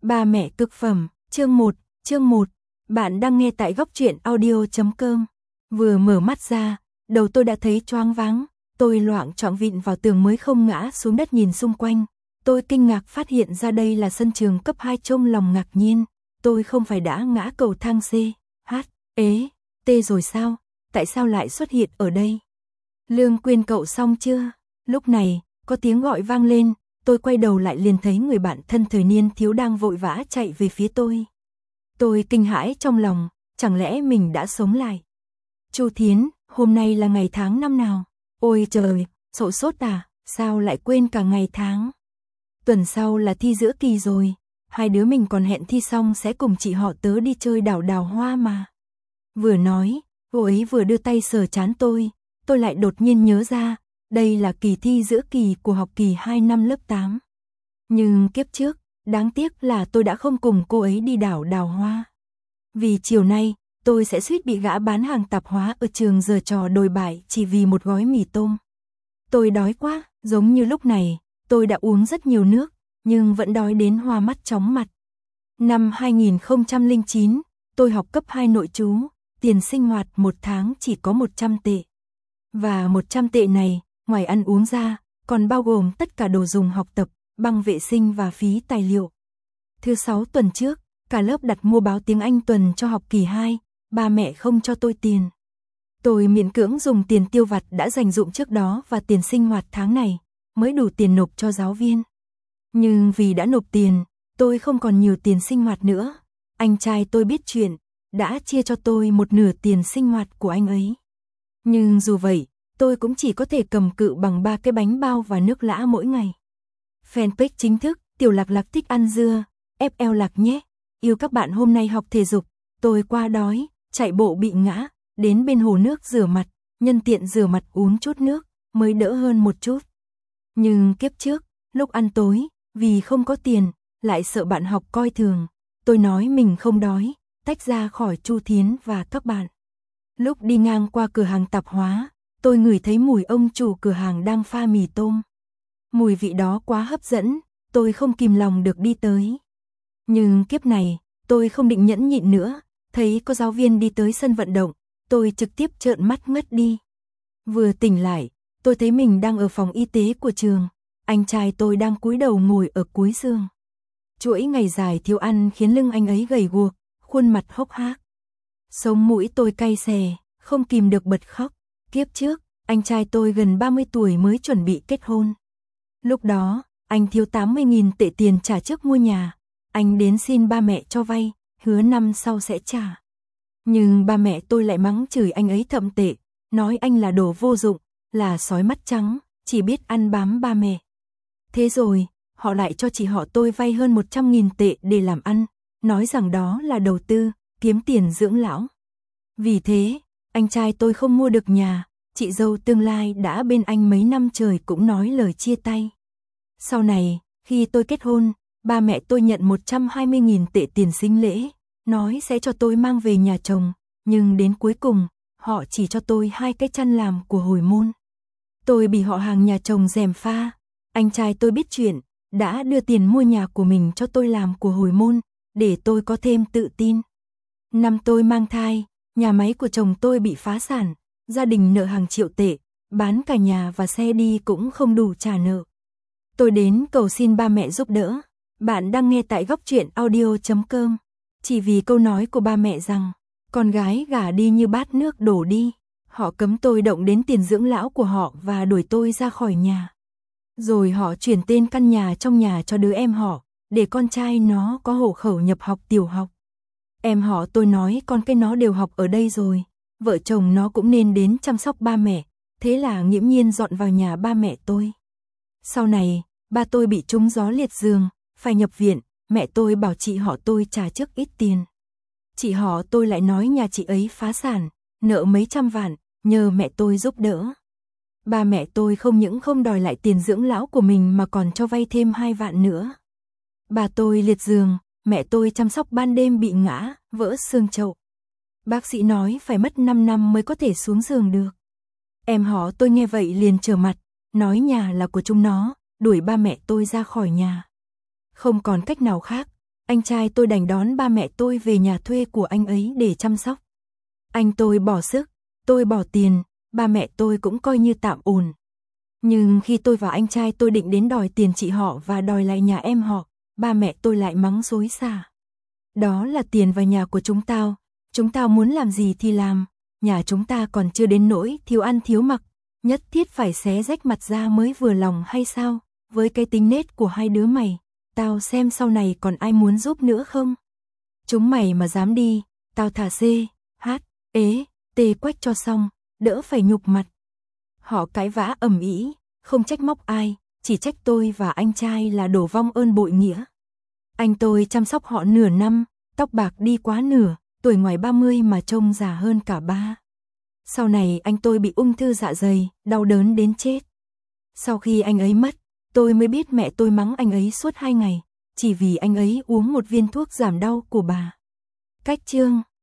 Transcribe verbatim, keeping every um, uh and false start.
Ba mẹ cực phẩm, chương một, chương một. Bạn đang nghe tại góc truyện audio chấm com. Vừa mở mắt ra, đầu tôi đã thấy choáng váng, tôi loạng choạng vịn vào tường mới không ngã xuống đất nhìn xung quanh. Tôi kinh ngạc phát hiện ra đây là sân trường cấp hai, trong lòng ngạc nhiên, tôi không phải đã ngã cầu thang C, H, ế, T rồi sao? Tại sao lại xuất hiện ở đây? Lương Quyên, cậu xong chưa? Lúc này, có tiếng gọi vang lên, tôi quay đầu lại liền thấy người bạn thân thời niên thiếu đang vội vã chạy về phía tôi. Tôi kinh hãi trong lòng, chẳng lẽ mình đã sống lại? Chu Thiến, hôm nay là ngày tháng năm nào? Ôi trời, sổ sốt à, sao lại quên cả ngày tháng? Tuần sau là thi giữa kỳ rồi, hai đứa mình còn hẹn thi xong sẽ cùng chị họ tớ đi chơi đảo Đào Hoa mà. Vừa nói, cô ấy vừa đưa tay sờ trán tôi, tôi lại đột nhiên nhớ ra, đây là kỳ thi giữa kỳ của học kỳ hai năm lớp tám. Nhưng kiếp trước, đáng tiếc là tôi đã không cùng cô ấy đi đảo Đào Hoa. Vì chiều nay, tôi sẽ suýt bị gã bán hàng tạp hóa ở trường giở trò đồi bại chỉ vì một gói mì tôm. Tôi đói quá, giống như lúc này, tôi đã uống rất nhiều nước, nhưng vẫn đói đến hoa mắt chóng mặt. Năm hai nghìn không trăm lẻ chín, tôi học cấp hai nội trú, tiền sinh hoạt một tháng chỉ có một trăm tệ. Và một trăm tệ này, ngoài ăn uống ra, còn bao gồm tất cả đồ dùng học tập, băng vệ sinh và phí tài liệu. Thứ sáu tuần trước, cả lớp đặt mua báo tiếng Anh tuần cho học kỳ hai, ba mẹ không cho tôi tiền. Tôi miễn cưỡng dùng tiền tiêu vặt đã dành dụm trước đó và tiền sinh hoạt tháng này, mới đủ tiền nộp cho giáo viên. Nhưng vì đã nộp tiền, tôi không còn nhiều tiền sinh hoạt nữa. Anh trai tôi biết chuyện, đã chia cho tôi một nửa tiền sinh hoạt của anh ấy. Nhưng dù vậy, tôi cũng chỉ có thể cầm cự bằng ba cái bánh bao và nước lã mỗi ngày. Fanpage chính thức, Tiểu Lạc Lạc thích ăn dưa, ép lờ Lạc nhé. Yêu các bạn, hôm nay học thể dục, tôi quá đói, chạy bộ bị ngã, đến bên hồ nước rửa mặt, nhân tiện rửa mặt uống chút nước, mới đỡ hơn một chút. Nhưng kiếp trước, lúc ăn tối, vì không có tiền, lại sợ bạn học coi thường, tôi nói mình không đói, tách ra khỏi Chu Thiến và các bạn. Lúc đi ngang qua cửa hàng tạp hóa, tôi ngửi thấy mùi ông chủ cửa hàng đang pha mì tôm. Mùi vị đó quá hấp dẫn, tôi không kìm lòng được đi tới. Nhưng kiếp này, tôi không định nhẫn nhịn nữa, thấy có giáo viên đi tới sân vận động, tôi trực tiếp trợn mắt ngất đi. Vừa tỉnh lại, tôi thấy mình đang ở phòng y tế của trường, anh trai tôi đang cúi đầu ngồi ở cuối giường. Chuỗi ngày dài thiếu ăn khiến lưng anh ấy gầy guộc, khuôn mặt hốc hác. Sống mũi tôi cay xè, không kìm được bật khóc. Kiếp trước, anh trai tôi gần ba mươi tuổi mới chuẩn bị kết hôn. Lúc đó, anh thiếu tám mươi nghìn tệ tiền trả trước mua nhà. Anh đến xin ba mẹ cho vay, hứa năm sau sẽ trả. Nhưng ba mẹ tôi lại mắng chửi anh ấy thậm tệ, nói anh là đồ vô dụng, là sói mắt trắng, chỉ biết ăn bám ba mẹ. Thế rồi, họ lại cho chị họ tôi vay hơn một trăm nghìn tệ để làm ăn, nói rằng đó là đầu tư, kiếm tiền dưỡng lão. Vì thế, anh trai tôi không mua được nhà, chị dâu tương lai đã bên anh mấy năm trời cũng nói lời chia tay. Sau này, khi tôi kết hôn, ba mẹ tôi nhận một trăm hai mươi nghìn tệ tiền sinh lễ, nói sẽ cho tôi mang về nhà chồng, nhưng đến cuối cùng, họ chỉ cho tôi hai cái chăn làm của hồi môn. Tôi bị họ hàng nhà chồng gièm pha, anh trai tôi biết chuyện, đã đưa tiền mua nhà của mình cho tôi làm của hồi môn, để tôi có thêm tự tin. Năm tôi mang thai, nhà máy của chồng tôi bị phá sản, gia đình nợ hàng triệu tệ, bán cả nhà và xe đi cũng không đủ trả nợ. Tôi đến cầu xin ba mẹ giúp đỡ. Bạn đang nghe tại góc truyện audio chấm com. Chỉ vì câu nói của ba mẹ rằng, con gái gả đi như bát nước đổ đi. Họ cấm tôi động đến tiền dưỡng lão của họ và đuổi tôi ra khỏi nhà. Rồi họ chuyển tên căn nhà trong nhà cho đứa em họ, để con trai nó có hộ khẩu nhập học tiểu học. Em họ tôi nói con cái nó đều học ở đây rồi, vợ chồng nó cũng nên đến chăm sóc ba mẹ, thế là nghiễm nhiên dọn vào nhà ba mẹ tôi. Sau này, ba tôi bị trúng gió liệt giường, phải nhập viện, mẹ tôi bảo chị họ tôi trả trước ít tiền. Chị họ tôi lại nói nhà chị ấy phá sản, nợ mấy trăm vạn, nhờ mẹ tôi giúp đỡ. Ba mẹ tôi không những không đòi lại tiền dưỡng lão của mình mà còn cho vay thêm hai vạn nữa. Bà tôi liệt giường, mẹ tôi chăm sóc ban đêm bị ngã, vỡ xương chậu. Bác sĩ nói phải mất năm năm mới có thể xuống giường được. Em họ tôi nghe vậy liền trở mặt, nói nhà là của chúng nó, đuổi ba mẹ tôi ra khỏi nhà. Không còn cách nào khác, anh trai tôi đành đón ba mẹ tôi về nhà thuê của anh ấy để chăm sóc. Anh tôi bỏ sức, tôi bỏ tiền, ba mẹ tôi cũng coi như tạm ổn. Nhưng khi tôi và anh trai tôi định đến đòi tiền chị họ và đòi lại nhà em họ, ba mẹ tôi lại mắng xối xả. Đó là tiền và nhà của chúng tao, chúng tao muốn làm gì thì làm, nhà chúng ta còn chưa đến nỗi thiếu ăn thiếu mặc, nhất thiết phải xé rách mặt ra mới vừa lòng hay sao? Với cái tính nết của hai đứa mày, tao xem sau này còn ai muốn giúp nữa không? Chúng mày mà dám đi, tao thả C, H, ế, tê quách cho xong, đỡ phải nhục mặt. Họ cãi vã ầm ĩ, không trách móc ai, chỉ trách tôi và anh trai là đổ vong ơn bội nghĩa. Anh tôi chăm sóc họ nửa năm, tóc bạc đi quá nửa, tuổi ngoài ba mươi mà trông già hơn cả ba. Sau này anh tôi bị ung thư dạ dày, đau đớn đến chết. Sau khi anh ấy mất, tôi mới biết mẹ tôi mắng anh ấy suốt hai ngày, chỉ vì anh ấy uống một viên thuốc giảm đau của bà. Cách chương